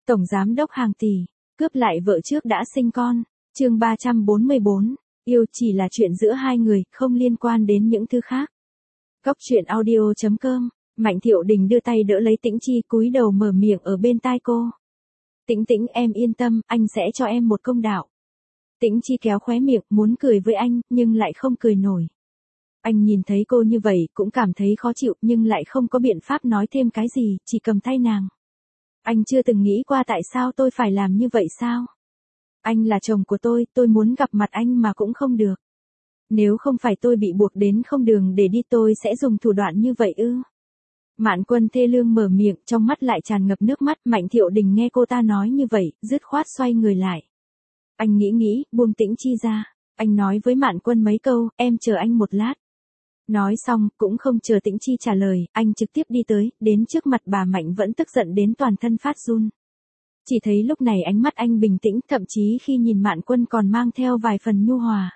Tổng giám đốc hàng tỷ, cướp lại vợ trước đã sinh con. Chương 344, yêu chỉ là chuyện giữa hai người, không liên quan đến những thứ khác. Cốc truyện audio.com. Mạnh Thiệu Đình đưa tay đỡ lấy Tĩnh Chi, cúi đầu mở miệng ở bên tai cô. Tĩnh Tĩnh, em yên tâm, anh sẽ cho em một công đạo. Tĩnh Chi kéo khóe miệng, muốn cười với anh, nhưng lại không cười nổi. Anh nhìn thấy cô như vậy, cũng cảm thấy khó chịu, nhưng lại không có biện pháp nói thêm cái gì, chỉ cầm tay nàng. Anh chưa từng nghĩ qua tại sao tôi phải làm như vậy sao? Anh là chồng của tôi muốn gặp mặt anh mà cũng không được. Nếu không phải tôi bị buộc đến không đường để đi, tôi sẽ dùng thủ đoạn như vậy ư? Mạn Quân thê lương mở miệng, trong mắt lại tràn ngập nước mắt. Mạnh Thiệu Đình nghe cô ta nói như vậy, dứt khoát xoay người lại. Anh nghĩ, buông Tĩnh Chi ra. Anh nói với Mạn Quân mấy câu, em chờ anh một lát. Nói xong, cũng không chờ Tĩnh Chi trả lời, anh trực tiếp đi tới, đến trước mặt bà Mạnh vẫn tức giận đến toàn thân phát run. Chỉ thấy lúc này ánh mắt anh bình tĩnh, thậm chí khi nhìn Mạn Quân còn mang theo vài phần nhu hòa.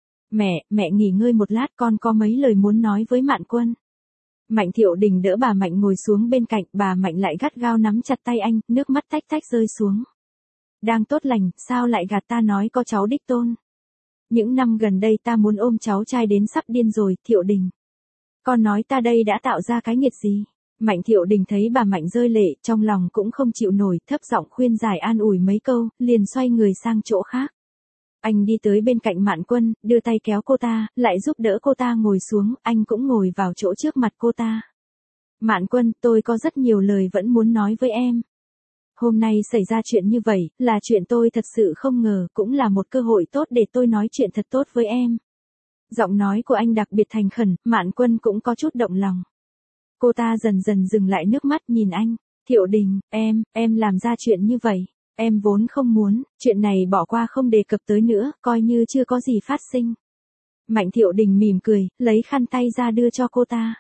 Mẹ nghỉ ngơi một lát, con có mấy lời muốn nói với Mạn Quân. Mạnh Thiệu Đình đỡ bà Mạnh ngồi xuống bên cạnh, bà Mạnh lại gắt gao nắm chặt tay anh, nước mắt tách tách rơi xuống. Đang tốt lành, sao lại gạt ta nói có cháu đích tôn? Những năm gần đây ta muốn ôm cháu trai đến sắp điên rồi, Thiệu Đình. Con nói ta đây đã tạo ra cái nghiệt gì? Mạnh Thiệu Đình thấy bà Mạnh rơi lệ, trong lòng cũng không chịu nổi, thấp giọng khuyên giải an ủi mấy câu, liền xoay người sang chỗ khác. Anh đi tới bên cạnh Mạn Quân, đưa tay kéo cô ta, lại giúp đỡ cô ta ngồi xuống, anh cũng ngồi vào chỗ trước mặt cô ta. Mạn Quân, tôi có rất nhiều lời vẫn muốn nói với em. Hôm nay xảy ra chuyện như vậy, là chuyện tôi thật sự không ngờ, cũng là một cơ hội tốt để tôi nói chuyện thật tốt với em. Giọng nói của anh đặc biệt thành khẩn, Mạn Quân cũng có chút động lòng. Cô ta dần dần dừng lại nước mắt nhìn anh. Thiệu Đình, em làm ra chuyện như vậy. Em vốn không muốn, chuyện này bỏ qua không đề cập tới nữa, coi như chưa có gì phát sinh. Mạnh Thiệu Đình mỉm cười, lấy khăn tay ra đưa cho cô ta.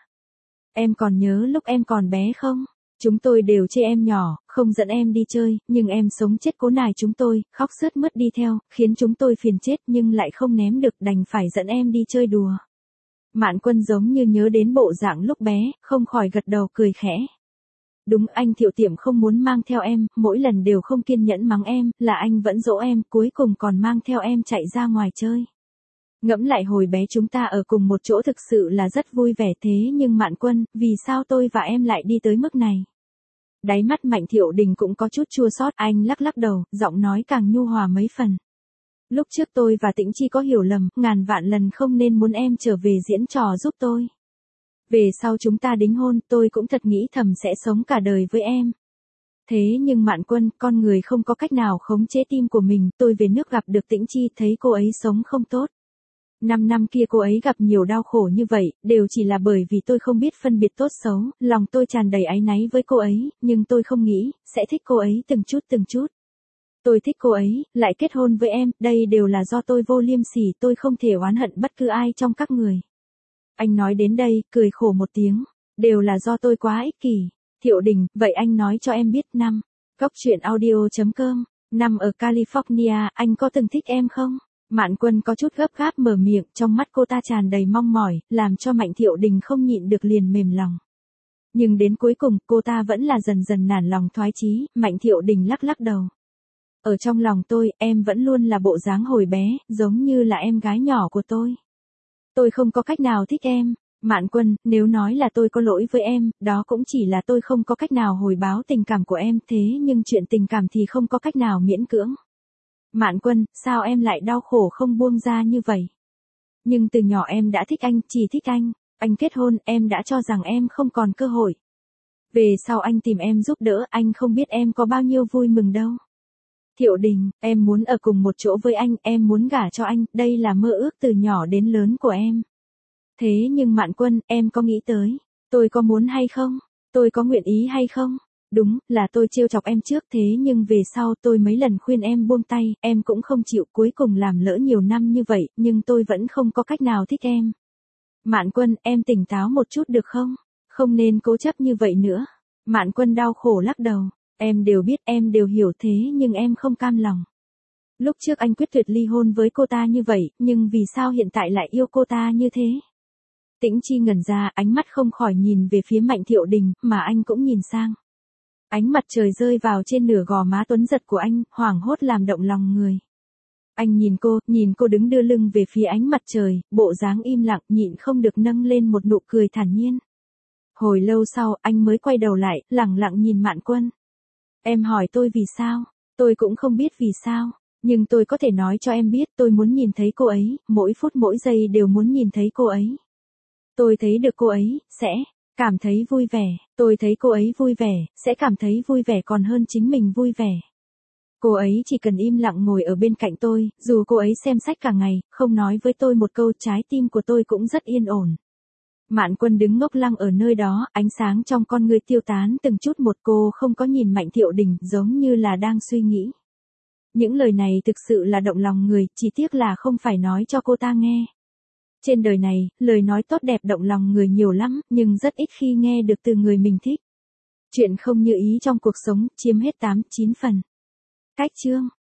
Em còn nhớ lúc em còn bé không? Chúng tôi đều chê em nhỏ, không dẫn em đi chơi, nhưng em sống chết cố nài chúng tôi, khóc sướt mướt đi theo, khiến chúng tôi phiền chết nhưng lại không ném được, đành phải dẫn em đi chơi đùa. Mạn Quân giống như nhớ đến bộ dạng lúc bé, không khỏi gật đầu cười khẽ. Đúng, anh Thiệu Tiệm không muốn mang theo em, mỗi lần đều không kiên nhẫn mắng em, là anh vẫn dỗ em, cuối cùng còn mang theo em chạy ra ngoài chơi. Ngẫm lại hồi bé chúng ta ở cùng một chỗ thực sự là rất vui vẻ, thế nhưng Mạn Quân, vì sao tôi và em lại đi tới mức này? Đáy mắt Mạnh Thiệu Đình cũng có chút chua xót, anh lắc lắc đầu, giọng nói càng nhu hòa mấy phần. Lúc trước tôi và Tĩnh Chi có hiểu lầm, ngàn vạn lần không nên muốn em trở về diễn trò giúp tôi. Về sau chúng ta đính hôn, tôi cũng thật nghĩ thầm sẽ sống cả đời với em. Thế nhưng Mạn Quân, con người không có cách nào khống chế tim của mình, tôi về nước gặp được Tĩnh Chi, thấy cô ấy sống không tốt. 5 năm kia cô ấy gặp nhiều đau khổ như vậy, đều chỉ là bởi vì tôi không biết phân biệt tốt xấu, lòng tôi tràn đầy áy náy với cô ấy, nhưng tôi không nghĩ, sẽ thích cô ấy từng chút từng chút. Tôi thích cô ấy, lại kết hôn với em, đây đều là do tôi vô liêm sỉ, tôi không thể oán hận bất cứ ai trong các người. Anh nói đến đây, cười khổ một tiếng, đều là do tôi quá ích kỷ. Thiệu Đình, vậy anh nói cho em biết năm. Cốc truyện audio.com, năm ở California, anh có từng thích em không? Mạn Quân có chút gấp gáp mở miệng, trong mắt cô ta tràn đầy mong mỏi, làm cho Mạnh Thiệu Đình không nhịn được liền mềm lòng. Nhưng đến cuối cùng, cô ta vẫn là dần dần nản lòng thoái chí, Mạnh Thiệu Đình lắc lắc đầu. Ở trong lòng tôi, em vẫn luôn là bộ dáng hồi bé, giống như là em gái nhỏ của tôi. Tôi không có cách nào thích em. Mạn Quân, nếu nói là tôi có lỗi với em, đó cũng chỉ là tôi không có cách nào hồi báo tình cảm của em, thế nhưng chuyện tình cảm thì không có cách nào miễn cưỡng. Mạn Quân, sao em lại đau khổ không buông ra như vậy? Nhưng từ nhỏ em đã thích anh, chỉ thích anh kết hôn, em đã cho rằng em không còn cơ hội. Về sau anh tìm em giúp đỡ, anh không biết em có bao nhiêu vui mừng đâu. Thiệu Đình, em muốn ở cùng một chỗ với anh, em muốn gả cho anh, đây là mơ ước từ nhỏ đến lớn của em. Thế nhưng Mạn Quân, em có nghĩ tới, tôi có muốn hay không? Tôi có nguyện ý hay không? Đúng, là tôi trêu chọc em trước, thế nhưng về sau tôi mấy lần khuyên em buông tay, em cũng không chịu, cuối cùng làm lỡ nhiều năm như vậy, nhưng tôi vẫn không có cách nào thích em. Mạn Quân, em tỉnh táo một chút được không? Không nên cố chấp như vậy nữa. Mạn Quân đau khổ lắc đầu. Em đều biết, em đều hiểu, thế nhưng em không cam lòng. Lúc trước anh quyết tuyệt ly hôn với cô ta như vậy, nhưng vì sao hiện tại lại yêu cô ta như thế? Tĩnh Chi ngẩn ra, ánh mắt không khỏi nhìn về phía Mạnh Thiệu Đình, mà anh cũng nhìn sang. Ánh mặt trời rơi vào trên nửa gò má tuấn giật của anh, hoảng hốt làm động lòng người. Anh nhìn cô đứng đưa lưng về phía ánh mặt trời, bộ dáng im lặng nhịn không được nâng lên một nụ cười thản nhiên. Hồi lâu sau, anh mới quay đầu lại, lẳng lặng nhìn Mạn Quân. Em hỏi tôi vì sao? Tôi cũng không biết vì sao. Nhưng tôi có thể nói cho em biết tôi muốn nhìn thấy cô ấy, mỗi phút mỗi giây đều muốn nhìn thấy cô ấy. Tôi thấy được cô ấy, sẽ cảm thấy vui vẻ. Tôi thấy cô ấy vui vẻ, sẽ cảm thấy vui vẻ còn hơn chính mình vui vẻ. Cô ấy chỉ cần im lặng ngồi ở bên cạnh tôi, dù cô ấy xem sách cả ngày, không nói với tôi một câu, trái tim của tôi cũng rất yên ổn. Mạn Quân đứng ngốc lăng ở nơi đó, ánh sáng trong con ngươi tiêu tán từng chút một, cô không có nhìn Mạnh Thiệu Đình, giống như là đang suy nghĩ. Những lời này thực sự là động lòng người, chỉ tiếc là không phải nói cho cô ta nghe. Trên đời này, lời nói tốt đẹp động lòng người nhiều lắm, nhưng rất ít khi nghe được từ người mình thích. Chuyện không như ý trong cuộc sống, chiếm hết 8-9 phần. Cách chương